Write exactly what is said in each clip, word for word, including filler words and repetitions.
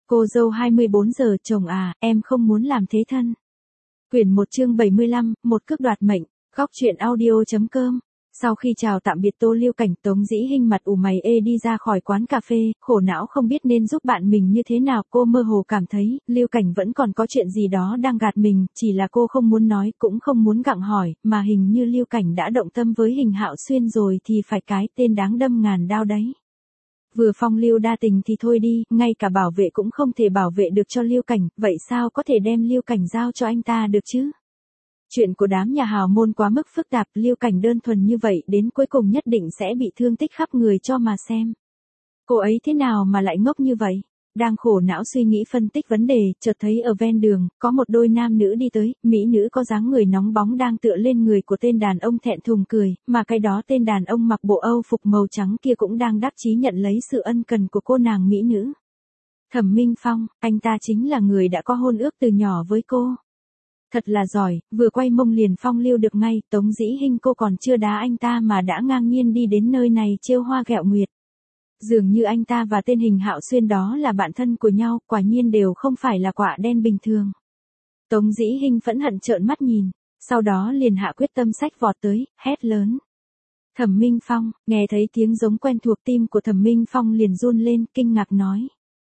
Cô dâu hai mươi bốn giờ, chồng à, em không muốn làm thế thân. Quyển một chương bảy mươi lăm, một cước đoạt mệnh, góc truyện audio.com. Sau khi chào tạm biệt Tô Liêu Cảnh, Tống Dĩ Hinh mặt ủ mày ê đi ra khỏi quán cà phê, khổ não không biết nên giúp bạn mình như thế nào. Cô mơ hồ cảm thấy, Liêu Cảnh vẫn còn có chuyện gì đó đang gạt mình, chỉ là cô không muốn nói, cũng không muốn gặng hỏi, mà hình như Liêu Cảnh đã động tâm với Hình Hạo Xuyên rồi thì phải cái tên đáng đâm ngàn đao đấy. Vừa phong lưu đa tình thì thôi đi, ngay cả bảo vệ cũng không thể bảo vệ được cho Liêu Cảnh, vậy sao có thể đem Liêu Cảnh giao cho anh ta được chứ? Chuyện của đám nhà hào môn quá mức phức tạp, Liêu Cảnh đơn thuần như vậy đến cuối cùng nhất định sẽ bị thương tích khắp người cho mà xem. Cô ấy thế nào mà lại ngốc như vậy? Đang khổ não suy nghĩ phân tích vấn đề, chợt thấy ở ven đường, có một đôi nam nữ đi tới, mỹ nữ có dáng người nóng bóng đang tựa lên người của tên đàn ông thẹn thùng cười, mà cái đó tên đàn ông mặc bộ Âu phục màu trắng kia cũng đang đắc chí nhận lấy sự ân cần của cô nàng mỹ nữ. Thẩm Minh Phong, anh ta chính là người đã có hôn ước từ nhỏ với cô. Thật là giỏi, vừa quay mông liền phong lưu được ngay, Tống Dĩ Hinh cô còn chưa đá anh ta mà đã ngang nhiên đi đến nơi này trêu hoa ghẹo nguyệt. Dường như anh ta và tên Hình Hạo Xuyên đó là bạn thân của nhau, quả nhiên đều không phải là quả đen bình thường. Tống Dĩ Hinh phẫn hận trợn mắt nhìn, sau đó liền hạ quyết tâm xách vọt tới, hét lớn. Thẩm Minh Phong, nghe thấy tiếng giống quen thuộc, tim của Thẩm Minh Phong liền run lên, kinh ngạc nói.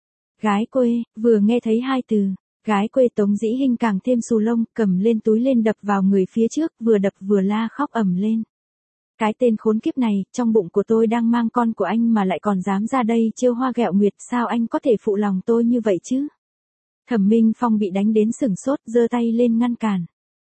Gái quê, vừa nghe thấy hai từ. Gái quê Tống Dĩ Hinh càng thêm xù lông, cầm lên túi lên đập vào người phía trước, vừa đập vừa la khóc ầm lên. Cái tên khốn kiếp này, trong bụng của tôi đang mang con của anh mà lại còn dám ra đây trêu hoa ghẹo nguyệt, sao anh có thể phụ lòng tôi như vậy chứ? Thẩm Minh Phong bị đánh đến sửng sốt, giơ tay lên ngăn cản.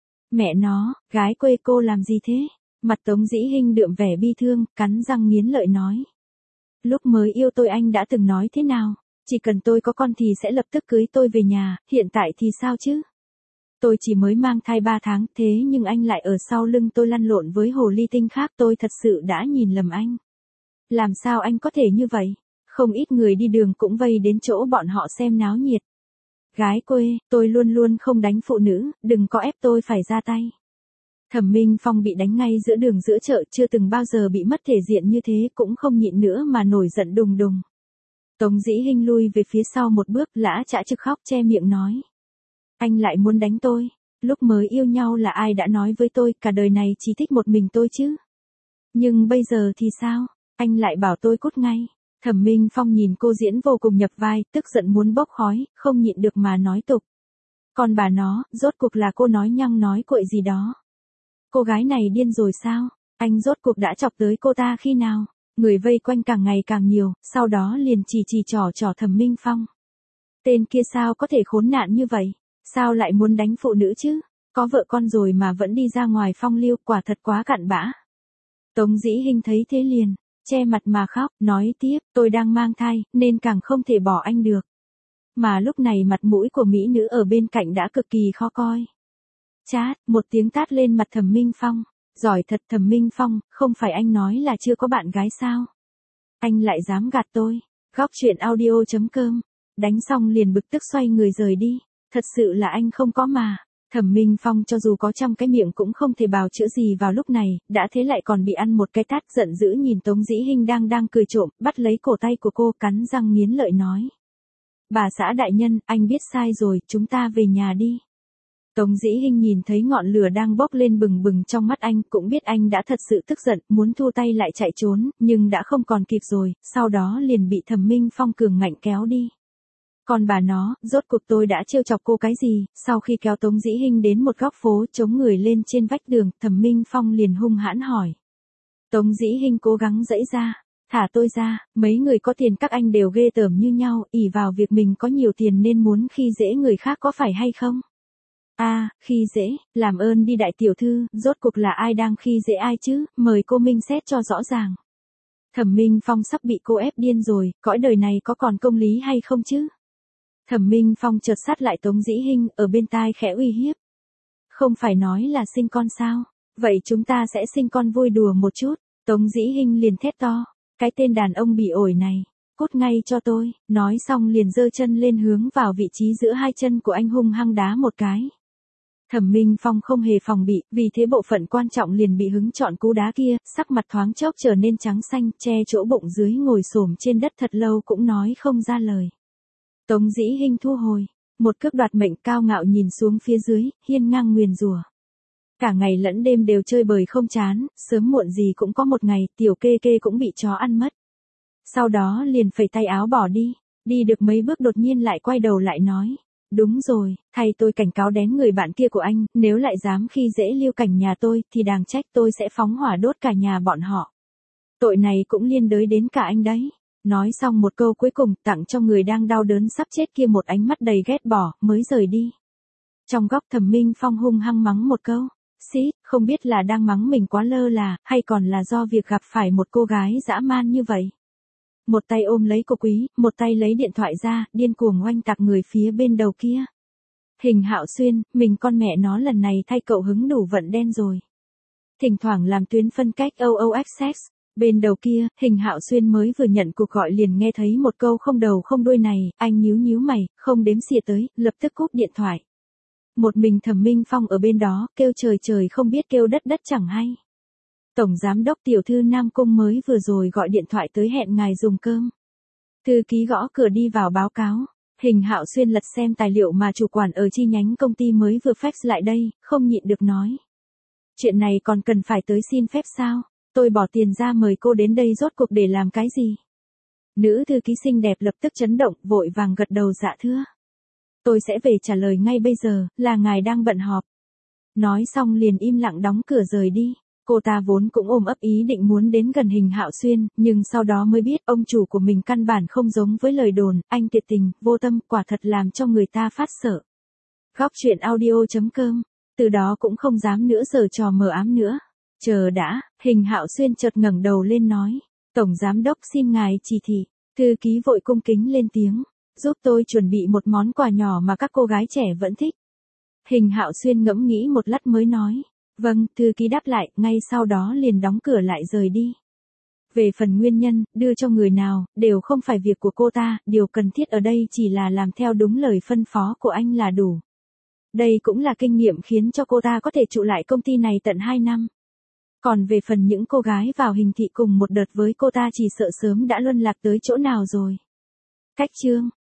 Mẹ nó, gái quê cô làm gì thế? Mặt Tống Dĩ Hinh đượm vẻ bi thương, cắn răng nghiến lợi nói. Lúc mới yêu tôi anh đã từng nói thế nào? Chỉ cần tôi có con thì sẽ lập tức cưới tôi về nhà, hiện tại thì sao chứ? Tôi chỉ mới mang thai ba tháng, thế nhưng anh lại ở sau lưng tôi lăn lộn với hồ ly tinh khác, tôi thật sự đã nhìn lầm anh. Làm sao anh có thể như vậy? Không ít người đi đường cũng vây đến chỗ bọn họ xem náo nhiệt. Gái quê, tôi luôn luôn không đánh phụ nữ, đừng có ép tôi phải ra tay. Thẩm Minh Phong bị đánh ngay giữa đường giữa chợ, chưa từng bao giờ bị mất thể diện như thế, cũng không nhịn nữa mà nổi giận đùng đùng. Tống Dĩ Hinh lui về phía sau một bước, lã chã trực khóc che miệng nói. Anh lại muốn đánh tôi, lúc mới yêu nhau là ai đã nói với tôi, cả đời này chỉ thích một mình tôi chứ. Nhưng bây giờ thì sao, anh lại bảo tôi cút ngay. Thẩm Minh Phong nhìn cô diễn vô cùng nhập vai, tức giận muốn bốc khói, không nhịn được mà nói tục. Còn bà nó, rốt cuộc là cô nói nhăng nói cuội gì đó. Cô gái này điên rồi sao, anh rốt cuộc đã chọc tới cô ta khi nào? Người vây quanh càng ngày càng nhiều, sau đó liền chỉ chỉ trỏ trỏ Thẩm Minh Phong. Tên kia sao có thể khốn nạn như vậy? Sao lại muốn đánh phụ nữ chứ? Có vợ con rồi mà vẫn đi ra ngoài phong lưu, quả thật quá cặn bã. Tống Dĩ Hinh thấy thế liền, che mặt mà khóc, nói tiếp, tôi đang mang thai, nên càng không thể bỏ anh được. Mà lúc này mặt mũi của mỹ nữ ở bên cạnh đã cực kỳ khó coi. Chát, một tiếng tát lên mặt Thẩm Minh Phong. Giỏi thật Thẩm Minh Phong, không phải anh nói là chưa có bạn gái sao? Anh lại dám gạt tôi. Góc truyện audio.com. Đánh xong liền bực tức xoay người rời đi. Thật sự là anh không có mà. Thẩm Minh Phong cho dù có trăm cái miệng cũng không thể bào chữa gì vào lúc này, đã thế lại còn bị ăn một cái tát, giận dữ nhìn Tống Dĩ Hinh đang đang cười trộm, bắt lấy cổ tay của cô, cắn răng nghiến lợi nói. Bà xã đại nhân, anh biết sai rồi, chúng ta về nhà đi. Tống Dĩ Hinh nhìn thấy ngọn lửa đang bốc lên bừng bừng trong mắt anh, cũng biết anh đã thật sự tức giận, muốn thu tay lại chạy trốn, nhưng đã không còn kịp rồi, sau đó liền bị Thẩm Minh Phong cường ngạnh kéo đi. Còn bà nó, rốt cuộc tôi đã trêu chọc cô cái gì? Sau khi kéo Tống Dĩ Hinh đến một góc phố, chống người lên trên vách đường, Thẩm Minh Phong liền hung hãn hỏi. Tống Dĩ Hinh cố gắng giãy ra. Thả tôi ra, mấy người có tiền các anh đều ghê tởm như nhau, ỷ vào việc mình có nhiều tiền nên muốn khi dễ người khác có phải hay không? A, à, khi dễ, làm ơn đi đại tiểu thư, rốt cuộc là ai đang khi dễ ai chứ, mời cô minh xét cho rõ ràng. Thẩm Minh Phong sắp bị cô ép điên rồi, cõi đời này có còn công lý hay không chứ? Thẩm Minh Phong chợt sát lại Tống Dĩ Hinh, ở bên tai khẽ uy hiếp. Không phải nói là sinh con sao? Vậy chúng ta sẽ sinh con vui đùa một chút. Tống Dĩ Hinh liền thét to. Cái tên đàn ông bị ổi này. Cút ngay cho tôi. Nói xong liền giơ chân lên hướng vào vị trí giữa hai chân của anh hung hăng đá một cái. Thẩm Minh Phong không hề phòng bị, vì thế bộ phận quan trọng liền bị hứng chọn cú đá kia, sắc mặt thoáng chốc trở nên trắng xanh, che chỗ bụng dưới ngồi xổm trên đất thật lâu cũng nói không ra lời. Tống Dĩ Hinh thu hồi, một cước đoạt mệnh cao ngạo nhìn xuống phía dưới, hiên ngang nguyền rủa. Cả ngày lẫn đêm đều chơi bời không chán, sớm muộn gì cũng có một ngày, tiểu kê kê cũng bị chó ăn mất. Sau đó liền phẩy tay áo bỏ đi, đi được mấy bước đột nhiên lại quay đầu lại nói. Đúng rồi, thay tôi cảnh cáo đén người bạn kia của anh, nếu lại dám khi dễ Lưu Cảnh nhà tôi, thì đàng trách tôi sẽ phóng hỏa đốt cả nhà bọn họ. Tội này cũng liên đới đến cả anh đấy. Nói xong một câu cuối cùng, tặng cho người đang đau đớn sắp chết kia một ánh mắt đầy ghét bỏ, mới rời đi. Trong góc Thẩm Minh Phong hung hăng mắng một câu. Xít, không biết là đang mắng mình quá lơ là, hay còn là do việc gặp phải một cô gái dã man như vậy. Một tay ôm lấy cô Quý, một tay lấy điện thoại ra, điên cuồng oanh tạc người phía bên đầu kia. Hình Hạo Xuyên, mình con mẹ nó lần này thay cậu hứng đủ vận đen rồi. Thỉnh thoảng làm tuyến phân cách o o access. Bên đầu kia, Hình Hạo Xuyên mới vừa nhận cuộc gọi liền nghe thấy một câu không đầu không đuôi này, anh nhíu nhíu mày, không đếm xỉa tới, lập tức cúp điện thoại. Một mình Thẩm Minh Phong ở bên đó, kêu trời trời không biết kêu đất đất chẳng hay. Tổng giám đốc tiểu thư Nam Cung mới vừa rồi gọi điện thoại tới hẹn ngài dùng cơm. Thư ký gõ cửa đi vào báo cáo. Hình Hạo Xuyên lật xem tài liệu mà chủ quản ở chi nhánh công ty mới vừa fax lại đây, không nhịn được nói. Chuyện này còn cần phải tới xin phép sao? Tôi bỏ tiền ra mời cô đến đây rốt cuộc để làm cái gì? Nữ thư ký xinh đẹp lập tức chấn động, vội vàng gật đầu dạ thưa. Tôi sẽ về trả lời ngay bây giờ, là ngài đang bận họp. Nói xong liền im lặng đóng cửa rời đi. Cô ta vốn cũng ôm ấp ý định muốn đến gần Hình Hạo Xuyên, nhưng sau đó mới biết ông chủ của mình căn bản không giống với lời đồn, anh tuyệt tình, vô tâm, quả thật làm cho người ta phát sợ. Góc truyện audio chấm com, từ đó cũng không dám nữa giở trò mờ ám nữa. Chờ đã, Hình Hạo Xuyên chợt ngẩng đầu lên nói, Tổng Giám Đốc xin ngài chỉ thị. Thư ký vội cung kính lên tiếng, giúp tôi chuẩn bị một món quà nhỏ mà các cô gái trẻ vẫn thích. Hình Hạo Xuyên ngẫm nghĩ một lát mới nói, vâng, thư ký đáp lại, ngay sau đó liền đóng cửa lại rời đi. Về phần nguyên nhân, đưa cho người nào, đều không phải việc của cô ta, điều cần thiết ở đây chỉ là làm theo đúng lời phân phó của anh là đủ. Đây cũng là kinh nghiệm khiến cho cô ta có thể trụ lại công ty này tận hai năm. Còn về phần những cô gái vào Hình thị cùng một đợt với cô ta chỉ sợ sớm đã luân lạc tới chỗ nào rồi. Cách chương